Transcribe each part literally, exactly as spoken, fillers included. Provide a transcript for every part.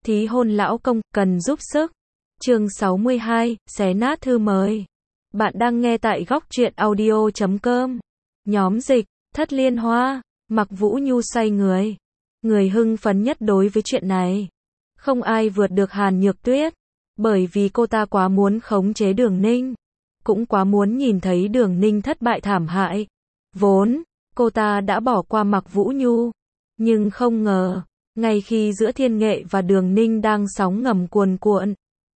Thí hôn lão công, cần giúp sức. Chương sáu mươi hai, xé nát thư mời. Bạn đang nghe tại góc truyện audio chấm com. Nhóm dịch, Thất Liên Hoa, Mặc Vũ Nhu xoay người. Người hưng phấn nhất đối với chuyện này. Không ai vượt được Hàn Nhược Tuyết. Bởi vì cô ta quá muốn khống chế Đường Ninh. Cũng quá muốn nhìn thấy Đường Ninh thất bại thảm hại. Vốn, cô ta đã bỏ qua Mặc Vũ Nhu. Nhưng không ngờ, ngay khi giữa Thiên Nghệ và Đường Ninh đang sóng ngầm cuồn cuộn,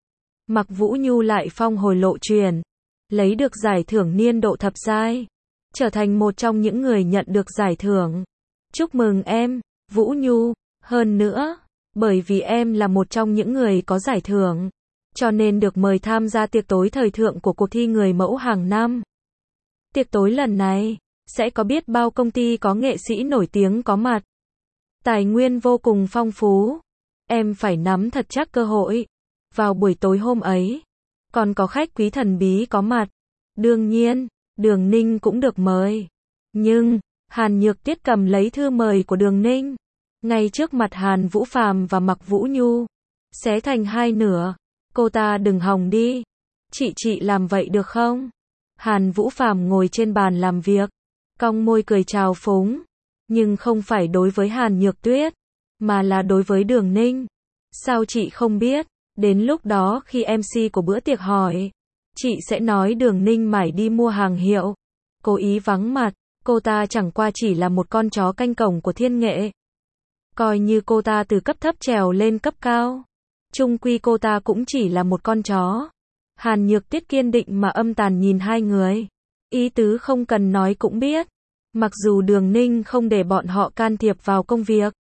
Mặc Vũ Nhu lại phong hồi lộ truyền, lấy được giải thưởng niên độ thập giai, trở thành một trong những người nhận được giải thưởng. Chúc mừng em, Vũ Nhu, hơn nữa, bởi vì em là một trong những người có giải thưởng, cho nên được mời tham gia tiệc tối thời thượng của cuộc thi người mẫu hàng năm. Tiệc tối lần này, sẽ có biết bao công ty có nghệ sĩ nổi tiếng có mặt. Tài nguyên vô cùng phong phú. Em phải nắm thật chắc cơ hội. Vào buổi tối hôm ấy, còn có khách quý thần bí có mặt. Đương nhiên, Đường Ninh cũng được mời. Nhưng, Hàn Nhược Tuyết cầm lấy thư mời của Đường Ninh, ngay trước mặt Hàn Vũ Phàm và Mặc Vũ Nhu, xé thành hai nửa. Cô ta đừng hòng đi. Chị chị làm vậy được không? Hàn Vũ Phàm ngồi trên bàn làm việc, cong môi cười trào phúng. Nhưng không phải đối với Hàn Nhược Tuyết, mà là đối với Đường Ninh. Sao chị không biết? Đến lúc đó khi em xê của bữa tiệc hỏi, chị sẽ nói Đường Ninh mải đi mua hàng hiệu, cố ý vắng mặt. Cô ta chẳng qua chỉ là một con chó canh cổng của Thiên Nghệ. Coi như cô ta từ cấp thấp trèo lên cấp cao, chung quy cô ta cũng chỉ là một con chó. Hàn Nhược Tuyết kiên định mà âm tàn nhìn hai người. Ý tứ không cần nói cũng biết. Mặc dù Đường Ninh không để bọn họ can thiệp vào công việc,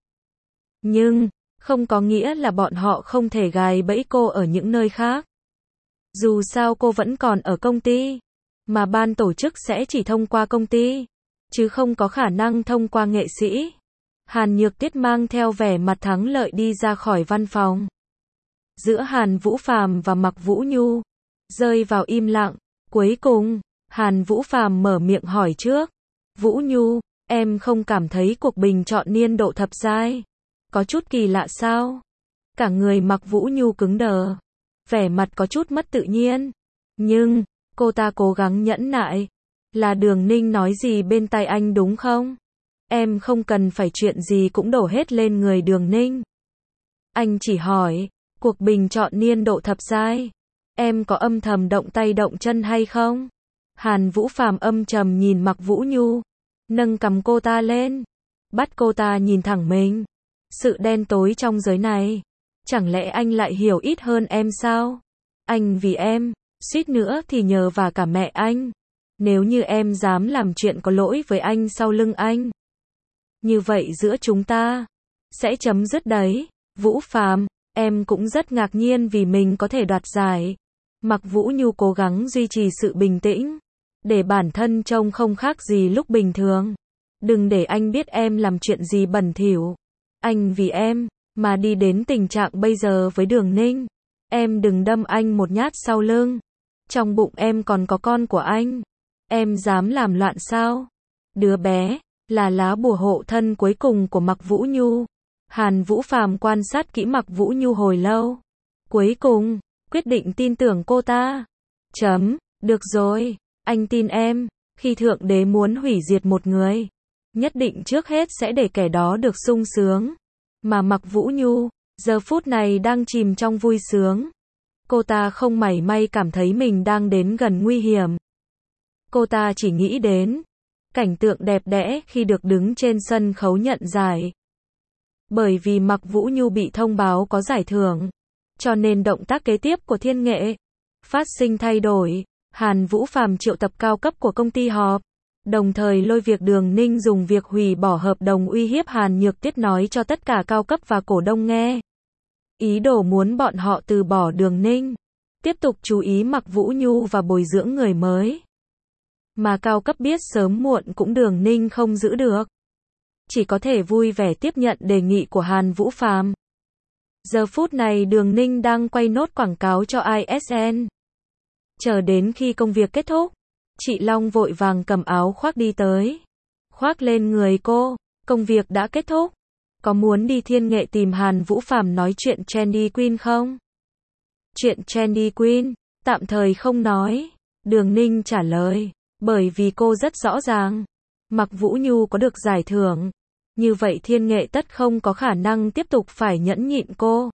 nhưng, không có nghĩa là bọn họ không thể gài bẫy cô ở những nơi khác. Dù sao cô vẫn còn ở công ty, mà ban tổ chức sẽ chỉ thông qua công ty, chứ không có khả năng thông qua nghệ sĩ. Hàn Nhược Tuyết mang theo vẻ mặt thắng lợi đi ra khỏi văn phòng. Giữa Hàn Vũ Phàm và Mặc Vũ Nhu, rơi vào im lặng. Cuối cùng, Hàn Vũ Phàm mở miệng hỏi trước. Vũ Nhu, em không cảm thấy cuộc bình chọn niên độ thập giai có chút kỳ lạ sao? Cả người Mặc Vũ Nhu cứng đờ, vẻ mặt có chút mất tự nhiên. Nhưng, cô ta cố gắng nhẫn nại. Là Đường Ninh nói gì bên tai anh đúng không? Em không cần phải chuyện gì cũng đổ hết lên người Đường Ninh. Anh chỉ hỏi, cuộc bình chọn niên độ thập giai, em có âm thầm động tay động chân hay không? Hàn Vũ Phàm âm trầm nhìn Mặc Vũ Nhu, nâng cầm cô ta lên, bắt cô ta nhìn thẳng mình. Sự đen tối trong giới này, chẳng lẽ anh lại hiểu ít hơn em sao? Anh vì em, suýt nữa thì nhờ vả cả mẹ anh. Nếu như em dám làm chuyện có lỗi với anh sau lưng anh, như vậy giữa chúng ta sẽ chấm dứt đấy. Vũ Phàm, em cũng rất ngạc nhiên vì mình có thể đoạt giải. Mặc Vũ Nhu cố gắng duy trì sự bình tĩnh, để bản thân trông không khác gì lúc bình thường. Đừng để anh biết em làm chuyện gì bẩn thỉu. Anh vì em, mà đi đến tình trạng bây giờ với Đường Ninh. Em đừng đâm anh một nhát sau lưng. Trong bụng em còn có con của anh. Em dám làm loạn sao? Đứa bé, là lá bùa hộ thân cuối cùng của Mặc Vũ Nhu. Hàn Vũ Phàm quan sát kỹ Mặc Vũ Nhu hồi lâu. Cuối cùng, quyết định tin tưởng cô ta. Chấm, được rồi. Anh tin em, khi Thượng Đế muốn hủy diệt một người, nhất định trước hết sẽ để kẻ đó được sung sướng. Mà Mặc Vũ Nhu, giờ phút này đang chìm trong vui sướng. Cô ta không mảy may cảm thấy mình đang đến gần nguy hiểm. Cô ta chỉ nghĩ đến cảnh tượng đẹp đẽ khi được đứng trên sân khấu nhận giải. Bởi vì Mặc Vũ Nhu bị thông báo có giải thưởng, cho nên động tác kế tiếp của Thiên Nghệ phát sinh thay đổi. Hàn Vũ Phàm triệu tập cao cấp của công ty họp, đồng thời lôi việc Đường Ninh dùng việc hủy bỏ hợp đồng uy hiếp Hàn Nhược Tuyết nói cho tất cả cao cấp và cổ đông nghe. Ý đồ muốn bọn họ từ bỏ Đường Ninh, tiếp tục chú ý Mặc Vũ Nhu và bồi dưỡng người mới. Mà cao cấp biết sớm muộn cũng Đường Ninh không giữ được, chỉ có thể vui vẻ tiếp nhận đề nghị của Hàn Vũ Phàm. Giờ phút này Đường Ninh đang quay nốt quảng cáo cho i ét en. Chờ đến khi công việc kết thúc, chị Long vội vàng cầm áo khoác đi tới, khoác lên người cô. Công việc đã kết thúc, có muốn đi Thiên Nghệ tìm Hàn Vũ Phàm nói chuyện Trendy Queen không? Chuyện Trendy Queen, tạm thời không nói. Đường Ninh trả lời, bởi vì cô rất rõ ràng, Mạc Vũ Nhu có được giải thưởng, như vậy Thiên Nghệ tất không có khả năng tiếp tục phải nhẫn nhịn cô.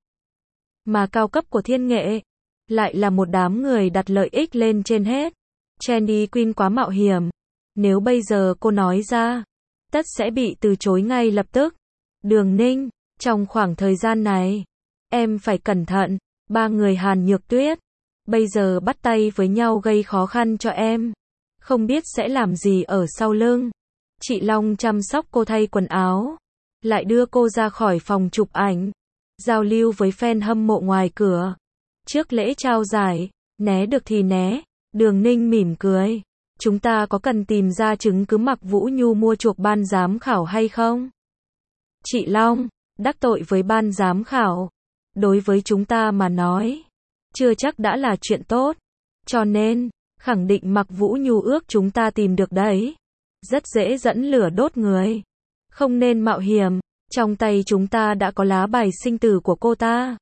Mà cao cấp của Thiên Nghệ, lại là một đám người đặt lợi ích lên trên hết. Trendy Queen quá mạo hiểm, nếu bây giờ cô nói ra, tất sẽ bị từ chối ngay lập tức. Đường Ninh, trong khoảng thời gian này, em phải cẩn thận, ba người Hàn Nhược Tuyết, bây giờ bắt tay với nhau gây khó khăn cho em, không biết sẽ làm gì ở sau lưng. Chị Long chăm sóc cô thay quần áo, lại đưa cô ra khỏi phòng chụp ảnh, giao lưu với fan hâm mộ ngoài cửa. Trước lễ trao giải, né được thì né, Đường Ninh mỉm cười. Chúng ta có cần tìm ra chứng cứ Mạc Vũ Nhu mua chuộc ban giám khảo hay không? Chị Long, đắc tội với ban giám khảo, đối với chúng ta mà nói, chưa chắc đã là chuyện tốt. Cho nên, khẳng định Mạc Vũ Nhu ước chúng ta tìm được đấy. Rất dễ dẫn lửa đốt người. Không nên mạo hiểm, trong tay chúng ta đã có lá bài sinh tử của cô ta.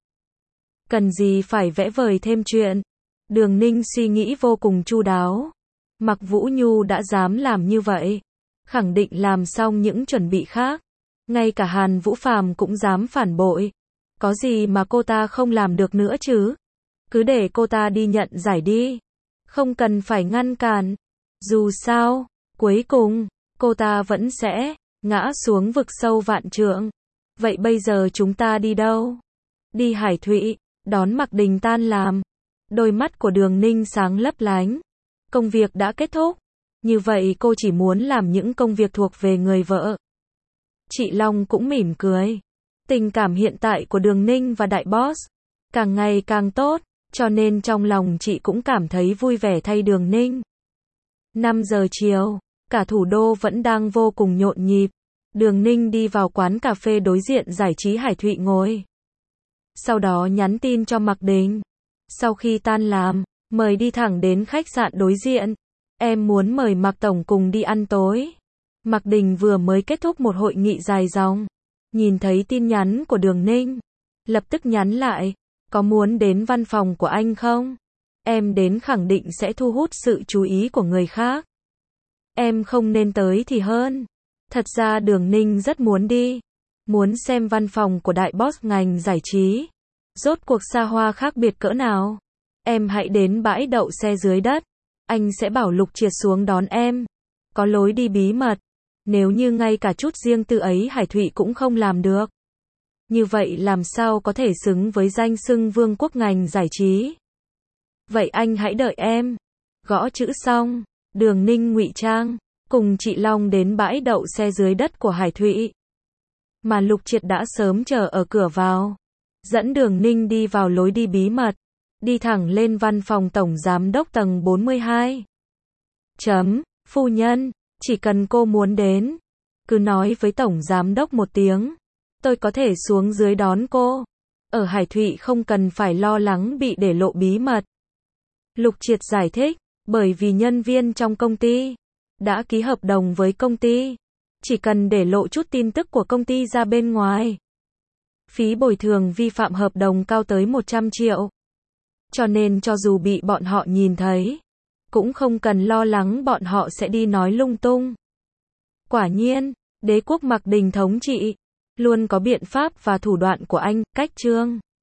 Cần gì phải vẽ vời thêm chuyện. Đường Ninh suy nghĩ vô cùng chu đáo. Mạc Vũ Nhu đã dám làm như vậy, khẳng định làm xong những chuẩn bị khác. Ngay cả Hàn Vũ Phàm cũng dám phản bội. Có gì mà cô ta không làm được nữa chứ? Cứ để cô ta đi nhận giải đi. Không cần phải ngăn cản. Dù sao, cuối cùng, cô ta vẫn sẽ ngã xuống vực sâu vạn trượng. Vậy bây giờ chúng ta đi đâu? Đi Hải Thụy, đón Mạc Đình tan làm. Đôi mắt của Đường Ninh sáng lấp lánh. Công việc đã kết thúc. Như vậy cô chỉ muốn làm những công việc thuộc về người vợ. Chị Long cũng mỉm cười. Tình cảm hiện tại của Đường Ninh và đại boss càng ngày càng tốt, cho nên trong lòng chị cũng cảm thấy vui vẻ thay Đường Ninh. năm giờ chiều, cả thủ đô vẫn đang vô cùng nhộn nhịp. Đường Ninh đi vào quán cà phê đối diện giải trí Hải Thụy ngồi. Sau đó nhắn tin cho Mạc Đình. Sau khi tan làm, mời đi thẳng đến khách sạn đối diện. Em muốn mời Mạc Tổng cùng đi ăn tối. Mạc Đình vừa mới kết thúc một hội nghị dài dòng. Nhìn thấy tin nhắn của Đường Ninh, lập tức nhắn lại. Có muốn đến văn phòng của anh không? Em đến khẳng định sẽ thu hút sự chú ý của người khác. Em không nên tới thì hơn. Thật ra Đường Ninh rất muốn đi. Muốn xem văn phòng của đại boss ngành giải trí. Rốt cuộc xa hoa khác biệt cỡ nào. Em hãy đến bãi đậu xe dưới đất. Anh sẽ bảo Lục Triệt xuống đón em. Có lối đi bí mật. Nếu như ngay cả chút riêng tư ấy Hải Thụy cũng không làm được, như vậy làm sao có thể xứng với danh xưng vương quốc ngành giải trí. Vậy anh hãy đợi em. Gõ chữ xong, Đường Ninh ngụy trang, cùng chị Long đến bãi đậu xe dưới đất của Hải Thụy. Mà Lục Triệt đã sớm chờ ở cửa vào. Dẫn Đường Ninh đi vào lối đi bí mật. Đi thẳng lên văn phòng tổng giám đốc tầng bốn mươi hai. Chấm, phu nhân, chỉ cần cô muốn đến, cứ nói với tổng giám đốc một tiếng. Tôi có thể xuống dưới đón cô. Ở Hải Thụy không cần phải lo lắng bị để lộ bí mật. Lục Triệt giải thích, bởi vì nhân viên trong công ty đã ký hợp đồng với công ty. Chỉ cần để lộ chút tin tức của công ty ra bên ngoài, phí bồi thường vi phạm hợp đồng cao tới một trăm triệu. Cho nên cho dù bị bọn họ nhìn thấy, cũng không cần lo lắng bọn họ sẽ đi nói lung tung. Quả nhiên, đế quốc Mạc Đình thống trị luôn có biện pháp và thủ đoạn của anh. Cách chương